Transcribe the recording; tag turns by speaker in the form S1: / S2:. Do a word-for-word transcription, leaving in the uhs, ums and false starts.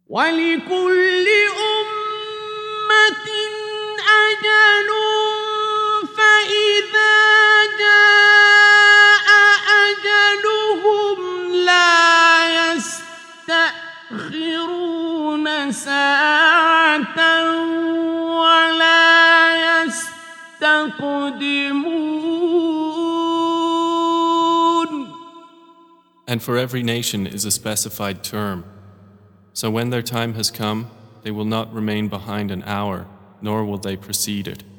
S1: ولكل أمة أجل فإذا جاء أجلهم لا يستأخرون ساعة ولا يستقدمون.
S2: And for every nation is a specified term. So when their time has come, they will not remain behind an hour, nor will they precede it.